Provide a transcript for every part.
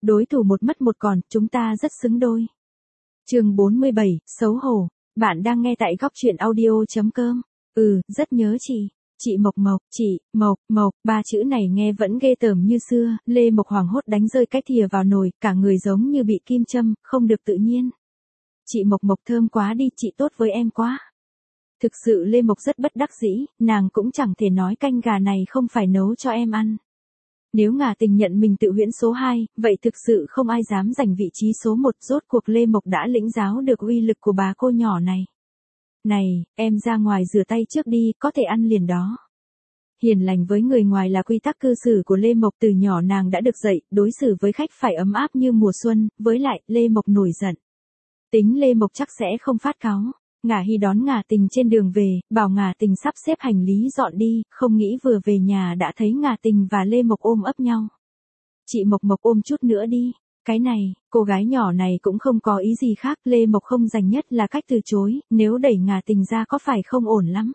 đối thủ một mất một còn, chúng ta rất xứng đôi. Chương 47, xấu hổ. Bạn đang nghe tại góc truyện audio.com. Rất nhớ chị. Chị Mộc Mộc, chị, Mộc, ba chữ này nghe vẫn ghê tởm như xưa, Lê Mộc hoảng hốt đánh rơi cái thìa vào nồi, cả người giống như bị kim châm, không được tự nhiên. Chị Mộc thơm quá đi, chị tốt với em quá. Thực sự Lê Mộc rất bất đắc dĩ, nàng cũng chẳng thể nói canh gà này không phải nấu cho em ăn. Nếu Ngà Tình nhận mình tự huyễn số 2, vậy thực sự không ai dám giành vị trí số 1, rốt cuộc Lê Mộc đã lĩnh giáo được uy lực của bà cô nhỏ này. Này, em ra ngoài rửa tay trước đi, có thể ăn liền đó. Hiền lành với người ngoài là quy tắc cư xử của Lê Mộc, từ nhỏ nàng đã được dạy, đối xử với khách phải ấm áp như mùa xuân, với lại, Lê Mộc nổi giận. Tính Lê Mộc chắc sẽ không phát cáu. Ngà Hy đón Ngà Tình trên đường về, bảo Ngà Tình sắp xếp hành lý dọn đi, không nghĩ vừa về nhà đã thấy Ngà Tình và Lê Mộc ôm ấp nhau. Chị Mộc ôm chút nữa đi. Cái này, cô gái nhỏ này cũng không có ý gì khác, Lê Mộc không dành nhất là cách từ chối, nếu đẩy Ngà Tình ra có phải không ổn lắm.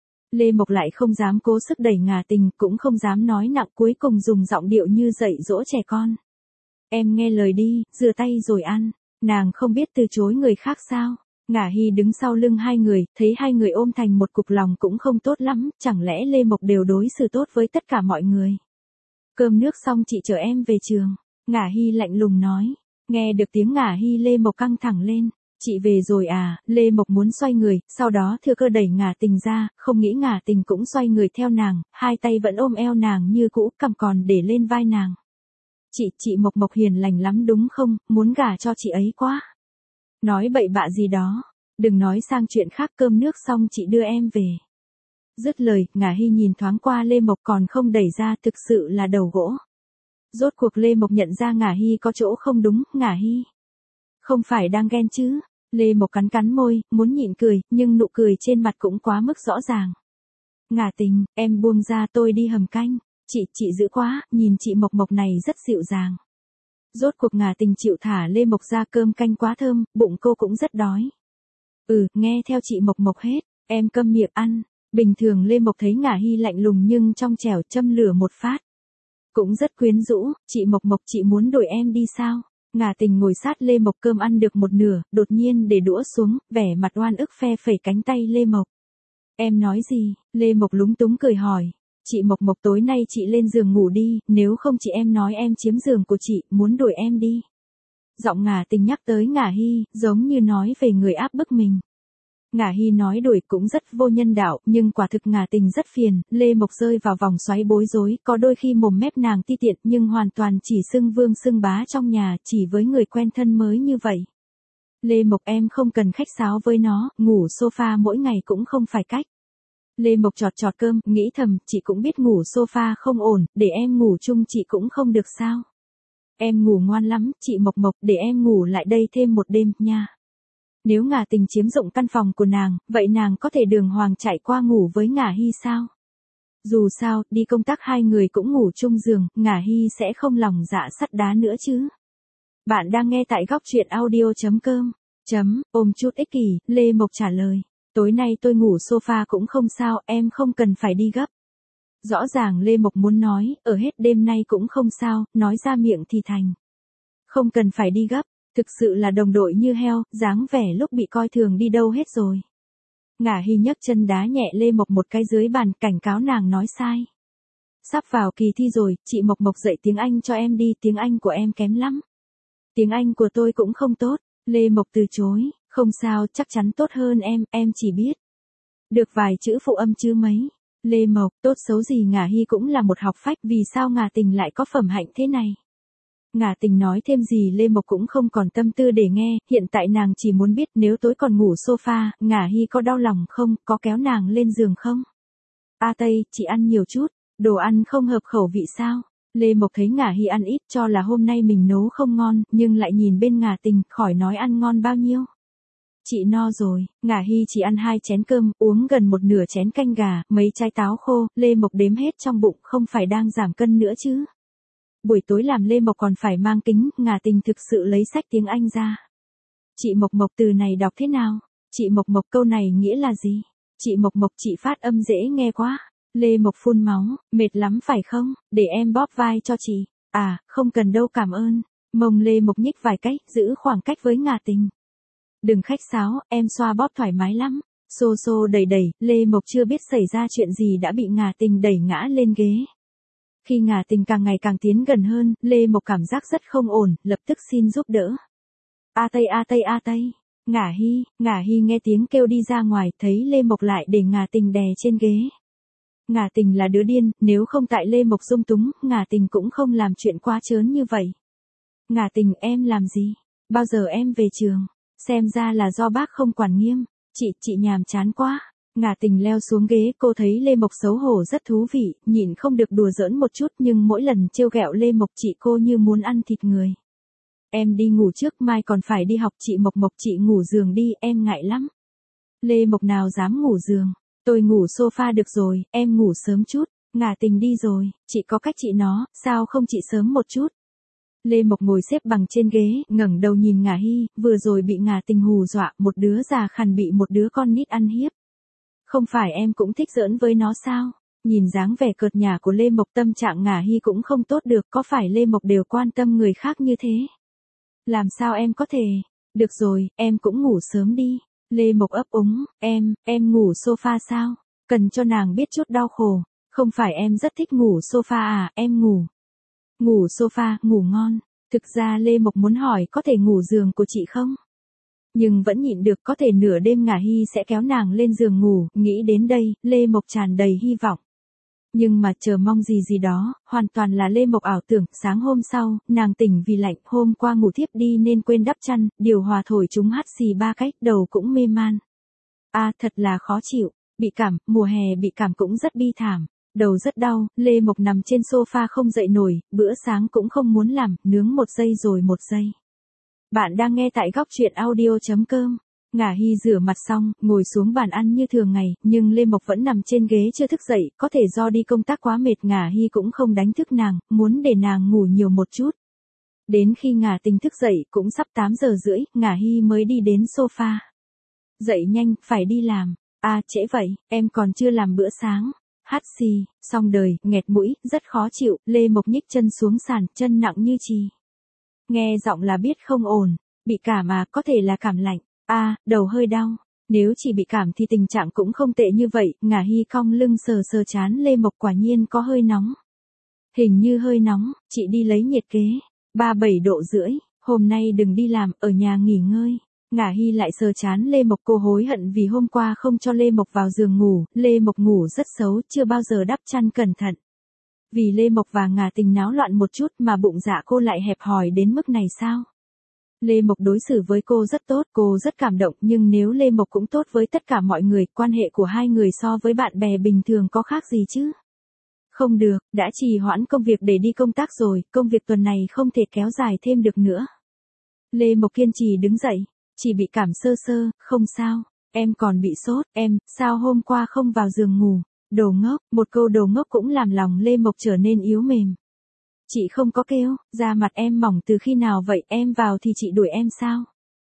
Lê Mộc lại không dám cố sức đẩy Ngà Tình, cũng không dám nói nặng, cuối cùng dùng giọng điệu như dạy dỗ trẻ con. Em nghe lời đi, rửa tay rồi ăn. Nàng không biết từ chối người khác sao. Ngà Hy đứng sau lưng hai người, thấy hai người ôm thành một cục lòng cũng không tốt lắm, chẳng lẽ Lê Mộc đều đối xử tốt với tất cả mọi người. Cơm nước xong chị chở em về trường. Ngà Hy lạnh lùng nói. Nghe được tiếng Ngà Hy, Lê Mộc căng thẳng lên. Chị về rồi à? Lê Mộc muốn xoay người, sau đó thừa cơ đẩy Ngà Tình ra, không nghĩ Ngà Tình cũng xoay người theo nàng, hai tay vẫn ôm eo nàng như cũ, cầm còn để lên vai nàng. Chị Mộc hiền lành lắm đúng không, muốn gả cho chị ấy quá. Nói bậy bạ gì đó, đừng nói sang chuyện khác, cơm nước xong chị đưa em về. Dứt lời, Ngà Hy nhìn thoáng qua Lê Mộc còn không đẩy ra, thực sự là đầu gỗ. Rốt cuộc Lê Mộc nhận ra Ngà Hy có chỗ không đúng. Ngà Hy không phải đang ghen chứ? Lê Mộc cắn môi, muốn nhịn cười, nhưng nụ cười trên mặt cũng quá mức rõ ràng. Ngà Tình, em buông ra, tôi đi hầm canh. Chị dữ quá, nhìn chị Mộc này rất dịu dàng. Rốt cuộc Ngà Tình chịu thả Lê Mộc ra, cơm canh quá thơm, bụng cô cũng rất đói. Nghe theo chị Mộc hết, em câm miệng ăn. Bình thường Lê Mộc thấy Ngà Hy lạnh lùng nhưng trong trẻo, châm lửa một phát. Cũng rất quyến rũ. Chị Mộc chị muốn đuổi em đi sao? Ngà Tình ngồi sát Lê Mộc, cơm ăn được một nửa, đột nhiên để đũa xuống, vẻ mặt oan ức phe phẩy cánh tay Lê Mộc. Em nói gì? Lê Mộc lúng túng cười hỏi. Chị Mộc tối nay chị lên giường ngủ đi, nếu không chị em nói em chiếm giường của chị, muốn đuổi em đi. Giọng Ngà Tình nhắc tới Ngà Hy, giống như nói về người áp bức mình. Ngà Hy nói đuổi cũng rất vô nhân đạo, nhưng quả thực Ngà Tình rất phiền. Lê Mộc rơi vào vòng xoáy bối rối, có đôi khi mồm mép nàng ti tiện nhưng hoàn toàn chỉ xưng vương xưng bá trong nhà, chỉ với người quen thân mới như vậy. Lê Mộc em không cần khách sáo với nó, ngủ sofa mỗi ngày cũng không phải cách. Lê Mộc chọt cơm, nghĩ thầm, chị cũng biết ngủ sofa không ổn, để em ngủ chung chị cũng không được sao. Em ngủ ngoan lắm, chị Mộc, để em ngủ lại đây thêm một đêm, nha. Nếu Ngà Tình chiếm dụng căn phòng của nàng, vậy nàng có thể đường hoàng chạy qua ngủ với Ngà Hy sao? Dù sao, đi công tác hai người cũng ngủ chung giường, Ngà Hy sẽ không lòng dạ sắt đá nữa chứ. Bạn đang nghe tại góc truyện audio.com. Ôm chút ích kỷ, Lê Mộc trả lời. Tối nay tôi ngủ sofa cũng không sao, em không cần phải đi gấp. Rõ ràng Lê Mộc muốn nói, ở hết đêm nay cũng không sao, nói ra miệng thì thành. Không cần phải đi gấp, thực sự là đồng đội như heo, dáng vẻ lúc bị coi thường đi đâu hết rồi. Ngà Hy nhấc chân đá nhẹ Lê Mộc một cái dưới bàn, cảnh cáo nàng nói sai. Sắp vào kỳ thi rồi, chị Mộc dạy tiếng Anh cho em đi, tiếng Anh của em kém lắm. Tiếng Anh của tôi cũng không tốt. Lê Mộc từ chối. Không sao, chắc chắn tốt hơn em chỉ biết được vài chữ phụ âm chứ mấy. Lê Mộc, tốt xấu gì Ngà Hy cũng là một học phách, vì sao Ngà Tình lại có phẩm hạnh thế này? Ngà Tình nói thêm gì Lê Mộc cũng không còn tâm tư để nghe, hiện tại nàng chỉ muốn biết nếu tối còn ngủ sofa, Ngà Hy có đau lòng không, có kéo nàng lên giường không? A Tây, chị ăn nhiều chút, đồ ăn không hợp khẩu vị sao? Lê Mộc thấy Ngà Hy ăn ít cho là hôm nay mình nấu không ngon, nhưng lại nhìn bên Ngà Tình, khỏi nói ăn ngon bao nhiêu. Chị no rồi. Ngà Hy chỉ ăn 2 chén cơm, uống gần một nửa chén canh gà, mấy trái táo khô, Lê Mộc đếm hết trong bụng, không phải đang giảm cân nữa chứ. Buổi tối làm Lê Mộc còn phải mang kính, Ngà Tình thực sự lấy sách tiếng Anh ra. Chị Mộc từ này đọc thế nào? Chị Mộc câu này nghĩa là gì? Chị Mộc chị phát âm dễ nghe quá. Lê Mộc phun máu, mệt lắm phải không? Để em bóp vai cho chị. À, không cần đâu cảm ơn. Mông Lê Mộc nhích vài cách, giữ khoảng cách với Ngà Tình. Đừng khách sáo, em xoa bóp thoải mái lắm. Xô xô đẩy đẩy, Lê Mộc chưa biết xảy ra chuyện gì đã bị Ngà Tình đẩy ngã lên ghế. Khi Ngà Tình càng ngày càng tiến gần hơn, Lê Mộc cảm giác rất không ổn, lập tức xin giúp đỡ. A Tây A Tây A Tây. Ngả Hy nghe tiếng kêu đi ra ngoài, thấy Lê Mộc lại để Ngà Tình đè trên ghế. Ngà Tình là đứa điên, nếu không tại Lê Mộc dung túng, Ngà Tình cũng không làm chuyện quá trớn như vậy. Ngà Tình, em làm gì? Bao giờ em về trường? Xem ra là do bác không quản nghiêm. Chị nhàm chán quá. Ngà Tình leo xuống ghế, cô thấy Lê Mộc xấu hổ rất thú vị, nhịn không được đùa giỡn một chút, nhưng mỗi lần trêu ghẹo Lê Mộc chị cô như muốn ăn thịt người. Em đi ngủ trước, mai còn phải đi học. Chị Mộc chị ngủ giường đi, em ngại lắm. Lê Mộc nào dám ngủ giường. Tôi ngủ sofa được rồi, em ngủ sớm chút. Ngà Tình đi rồi, chị có cách chị nó, sao không chị sớm một chút. Lê Mộc ngồi xếp bằng trên ghế, ngẩng đầu nhìn Ngà Hy, vừa rồi bị Ngà Tình hù dọa, một đứa già khằn bị một đứa con nít ăn hiếp. Không phải em cũng thích giỡn với nó sao? Nhìn dáng vẻ cợt nhả của Lê Mộc, tâm trạng Ngà Hy cũng không tốt được, có phải Lê Mộc đều quan tâm người khác như thế? Làm sao em có thể? Được rồi, em cũng ngủ sớm đi. Lê Mộc ấp úng, em ngủ sofa sao? Cần cho nàng biết chút đau khổ. Không phải em rất thích ngủ sofa à, em ngủ. Ngủ sofa, ngủ ngon. Thực ra Lê Mộc muốn hỏi có thể ngủ giường của chị không? Nhưng vẫn nhịn được, có thể nửa đêm Ngà Hy sẽ kéo nàng lên giường ngủ, nghĩ đến đây, Lê Mộc tràn đầy hy vọng. Nhưng mà chờ mong gì đó, hoàn toàn là Lê Mộc ảo tưởng. Sáng hôm sau, nàng tỉnh vì lạnh, hôm qua ngủ thiếp đi nên quên đắp chăn, điều hòa thổi chúng hắt xì 3 cách, đầu cũng mê man. Thật là khó chịu, bị cảm, mùa hè bị cảm cũng rất bi thảm, đầu rất đau, Lê Mộc nằm trên sofa không dậy nổi, bữa sáng cũng không muốn làm, nướng 1 giây rồi 1 giây. Bạn đang nghe tại góc truyện audio.com. Ngà Hy rửa mặt xong, ngồi xuống bàn ăn như thường ngày, nhưng Lê Mộc vẫn nằm trên ghế chưa thức dậy, có thể do đi công tác quá mệt. Ngà Hy cũng không đánh thức nàng, muốn để nàng ngủ nhiều một chút. Đến khi Ngà Tình thức dậy, cũng sắp 8 giờ rưỡi, Ngà Hy mới đi đến sofa. Dậy nhanh, phải đi làm. Trễ vậy, em còn chưa làm bữa sáng. Hắt xì, xong đời, nghẹt mũi, rất khó chịu. Lê Mộc nhích chân xuống sàn, chân nặng như chì. Nghe giọng là biết không ổn. Bị cảm có thể là cảm lạnh. Đầu hơi đau. Nếu chỉ bị cảm thì tình trạng cũng không tệ như vậy. Ngà Hy cong lưng sờ sờ trán Lê Mộc, quả nhiên có hơi nóng. Hình như hơi nóng, chị đi lấy nhiệt kế. 37 độ rưỡi, hôm nay đừng đi làm, ở nhà nghỉ ngơi. Ngà Hy lại sờ trán Lê Mộc, cô hối hận vì hôm qua không cho Lê Mộc vào giường ngủ. Lê Mộc ngủ rất xấu, chưa bao giờ đắp chăn cẩn thận. Vì Lê Mộc và Ngà Tình náo loạn một chút mà bụng dạ cô lại hẹp hòi đến mức này sao? Lê Mộc đối xử với cô rất tốt, cô rất cảm động, nhưng nếu Lê Mộc cũng tốt với tất cả mọi người, quan hệ của hai người so với bạn bè bình thường có khác gì chứ? Không được, đã trì hoãn công việc để đi công tác rồi, công việc tuần này không thể kéo dài thêm được nữa. Lê Mộc kiên trì đứng dậy, chỉ bị cảm sơ sơ, không sao, em còn bị sốt, sao hôm qua không vào giường ngủ? Đồ ngốc, một câu đồ ngốc cũng làm lòng Lê Mộc trở nên yếu mềm. Chị không có kêu, da mặt em mỏng từ khi nào vậy, em vào thì chị đuổi em sao?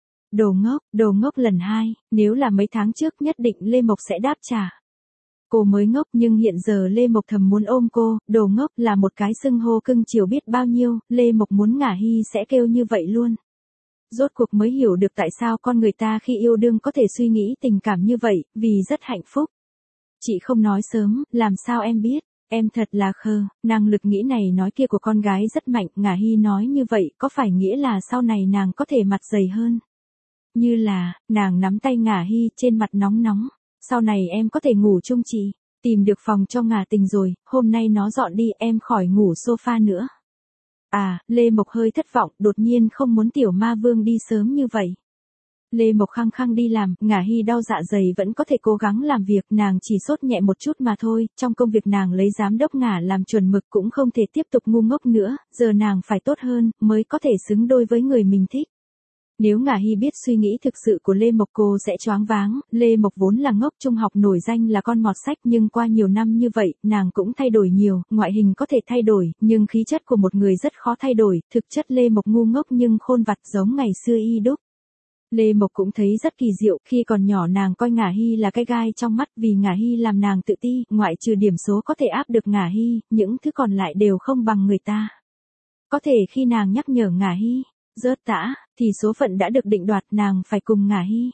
Đồ ngốc lần 2, nếu là mấy tháng trước nhất định Lê Mộc sẽ đáp trả. Cô mới ngốc, nhưng hiện giờ Lê Mộc thầm muốn ôm cô. Đồ ngốc là một cái xưng hô cưng chiều biết bao nhiêu, Lê Mộc muốn Ngà Hy sẽ kêu như vậy luôn. Rốt cuộc mới hiểu được tại sao con người ta khi yêu đương có thể suy nghĩ tình cảm như vậy, vì rất hạnh phúc. Chị không nói sớm, làm sao em biết? Em thật là khờ, năng lực nghĩ này nói kia của con gái rất mạnh. Ngà Hy nói như vậy có phải nghĩa là sau này nàng có thể mặt dày hơn? Như là, nàng nắm tay Ngà Hy, trên mặt nóng nóng. Sau này em có thể ngủ chung chị. Tìm được phòng cho Ngà Tình rồi, hôm nay nó dọn đi, em khỏi ngủ sofa nữa. Lê Mộc hơi thất vọng, đột nhiên không muốn tiểu ma vương đi sớm như vậy. Lê Mộc khăng khăng đi làm, Ngà Hy đau dạ dày vẫn có thể cố gắng làm việc, nàng chỉ sốt nhẹ một chút mà thôi, trong công việc nàng lấy giám đốc Ngà làm chuẩn mực, cũng không thể tiếp tục ngu ngốc nữa, giờ nàng phải tốt hơn, mới có thể xứng đôi với người mình thích. Nếu Ngà Hy biết suy nghĩ thực sự của Lê Mộc cô sẽ choáng váng. Lê Mộc vốn là ngốc trung học nổi danh là con mọt sách, nhưng qua nhiều năm như vậy, nàng cũng thay đổi nhiều, ngoại hình có thể thay đổi, nhưng khí chất của một người rất khó thay đổi, thực chất Lê Mộc ngu ngốc nhưng khôn vặt giống ngày xưa y đúc. Lê Mộc cũng thấy rất kỳ diệu, khi còn nhỏ nàng coi Ngà Hy là cái gai trong mắt, vì Ngà Hy làm nàng tự ti, ngoại trừ điểm số có thể áp được Ngà Hy, những thứ còn lại đều không bằng người ta. Có thể khi nàng nhắc nhở Ngả Hy, rớt tã, thì số phận đã được định đoạt nàng phải cùng Ngả Hy.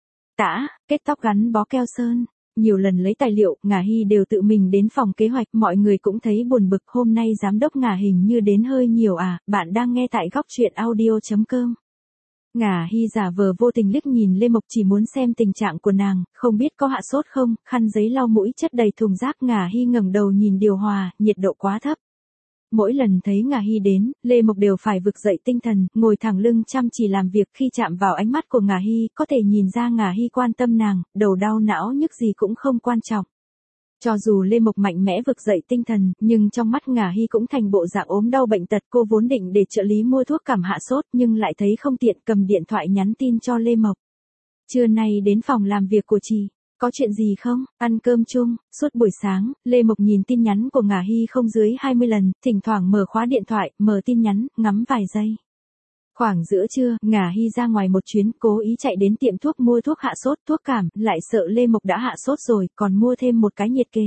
Tã, kết tóc gắn bó keo sơn. Nhiều lần lấy tài liệu, Ngả Hy đều tự mình đến phòng kế hoạch, mọi người cũng thấy buồn bực, hôm nay giám đốc Ngả hình như đến hơi nhiều à, bạn đang nghe tại góc truyện audio.com. Ngả Hy giả vờ vô tình liếc nhìn Lê Mộc chỉ muốn xem tình trạng của nàng, không biết có hạ sốt không, khăn giấy lau mũi chất đầy thùng rác. Ngả Hy ngẩng đầu nhìn điều hòa, nhiệt độ quá thấp. Mỗi lần thấy Ngả Hy đến, Lê Mộc đều phải vực dậy tinh thần, ngồi thẳng lưng chăm chỉ làm việc. Khi chạm vào ánh mắt của Ngả Hy, có thể nhìn ra Ngả Hy quan tâm nàng, đầu đau não nhức gì cũng không quan trọng. Cho dù Lê Mộc mạnh mẽ vực dậy tinh thần, nhưng trong mắt Ngả Hy cũng thành bộ dạng ốm đau bệnh tật. Cô vốn định để trợ lý mua thuốc cảm hạ sốt, nhưng lại thấy không tiện, cầm điện thoại nhắn tin cho Lê Mộc. Trưa nay đến phòng làm việc của chị. Có chuyện gì không? Ăn cơm chung. Suốt buổi sáng, Lê Mộc nhìn tin nhắn của Ngả Hy không dưới 20 lần, thỉnh thoảng mở khóa điện thoại, mở tin nhắn, ngắm vài giây. Khoảng giữa trưa, Ngả Hy ra ngoài một chuyến, cố ý chạy đến tiệm thuốc mua thuốc hạ sốt, thuốc cảm, lại sợ Lê Mộc đã hạ sốt rồi, còn mua thêm một cái nhiệt kế.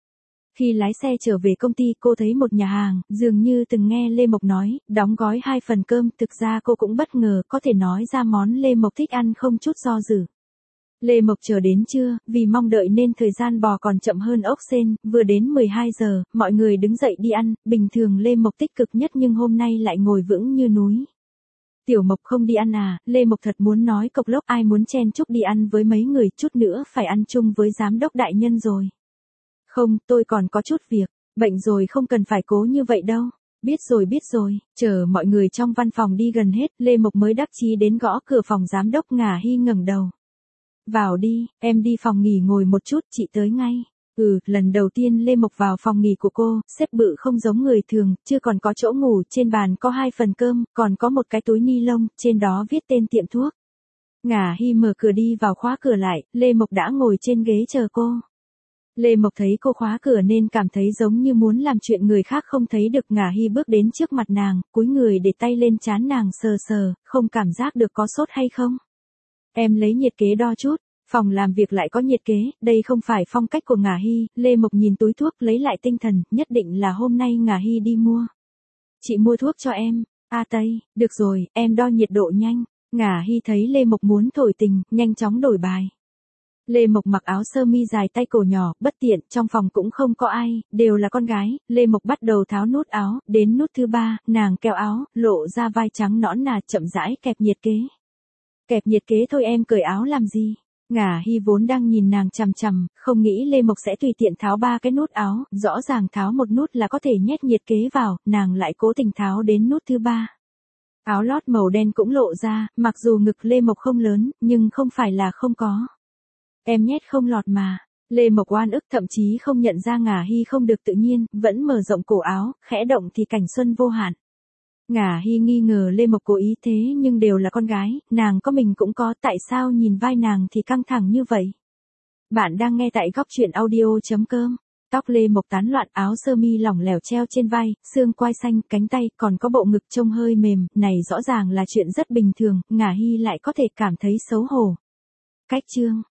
Khi lái xe trở về công ty, cô thấy một nhà hàng, dường như từng nghe Lê Mộc nói, đóng gói 2 phần cơm. Thực ra cô cũng bất ngờ, có thể nói ra món Lê Mộc thích ăn không chút do dự. Lê Mộc chờ đến trưa, vì mong đợi nên thời gian bò còn chậm hơn ốc sên, vừa đến 12 giờ, mọi người đứng dậy đi ăn. Bình thường Lê Mộc tích cực nhất nhưng hôm nay lại ngồi vững như núi. Tiểu Mộc không đi ăn à? Lê Mộc thật muốn nói cộc lốc, ai muốn chen chúc đi ăn với mấy người, chút nữa phải ăn chung với giám đốc đại nhân rồi. Không, tôi còn có chút việc, bệnh rồi không cần phải cố như vậy đâu. Biết rồi, chờ mọi người trong văn phòng đi gần hết, Lê Mộc mới đắc chí đến gõ cửa phòng giám đốc. Ngả Hy ngẩng đầu. Vào đi, em đi phòng nghỉ ngồi một chút, chị tới ngay. Lần đầu tiên Lê Mộc vào phòng nghỉ của cô, xếp bự không giống người thường, chưa còn có chỗ ngủ, trên bàn có 2 phần cơm, còn có một cái túi ni lông, trên đó viết tên tiệm thuốc. Ngả Hy mở cửa đi vào, khóa cửa lại, Lê Mộc đã ngồi trên ghế chờ cô. Lê Mộc thấy cô khóa cửa nên cảm thấy giống như muốn làm chuyện người khác không thấy được. Ngả Hy bước đến trước mặt nàng, cúi người để tay lên trán nàng sờ sờ, không cảm giác được có sốt hay không. Em lấy nhiệt kế đo chút. Phòng làm việc lại có nhiệt kế, đây không phải phong cách của Ngả Hy. Lê Mộc nhìn túi thuốc, lấy lại tinh thần, nhất định là hôm nay Ngả Hy đi mua. Chị mua thuốc cho em. Tây, được rồi, em đo nhiệt độ nhanh. Ngả Hy thấy Lê Mộc muốn thổi tình, nhanh chóng đổi bài. Lê Mộc mặc áo sơ mi dài tay cổ nhỏ, bất tiện, trong phòng cũng không có ai, đều là con gái. Lê Mộc bắt đầu tháo nút áo, đến nút thứ 3, nàng kéo áo, lộ ra vai trắng nõn nà, chậm rãi kẹp nhiệt kế. Kẹp nhiệt kế thôi, em cởi áo làm gì? Ngả Hy vốn đang nhìn nàng chằm chằm, không nghĩ Lê Mộc sẽ tùy tiện tháo 3 cái nút áo, rõ ràng tháo một nút là có thể nhét nhiệt kế vào, nàng lại cố tình tháo đến nút thứ 3. Áo lót màu đen cũng lộ ra, mặc dù ngực Lê Mộc không lớn, nhưng không phải là không có. Em nhét không lọt mà. Lê Mộc oan ức, thậm chí không nhận ra Ngả Hy không được tự nhiên, vẫn mở rộng cổ áo, khẽ động thì cảnh xuân vô hạn. Ngả Hy nghi ngờ Lê Mộc cố ý thế, nhưng đều là con gái, nàng có mình cũng có, tại sao nhìn vai nàng thì căng thẳng như vậy? Bạn đang nghe tại góc truyện audio.com. Tóc Lê Mộc tán loạn, áo sơ mi lỏng lẻo treo trên vai, xương quai xanh, cánh tay, còn có bộ ngực trông hơi mềm, này rõ ràng là chuyện rất bình thường, Ngả Hy lại có thể cảm thấy xấu hổ. Cách chương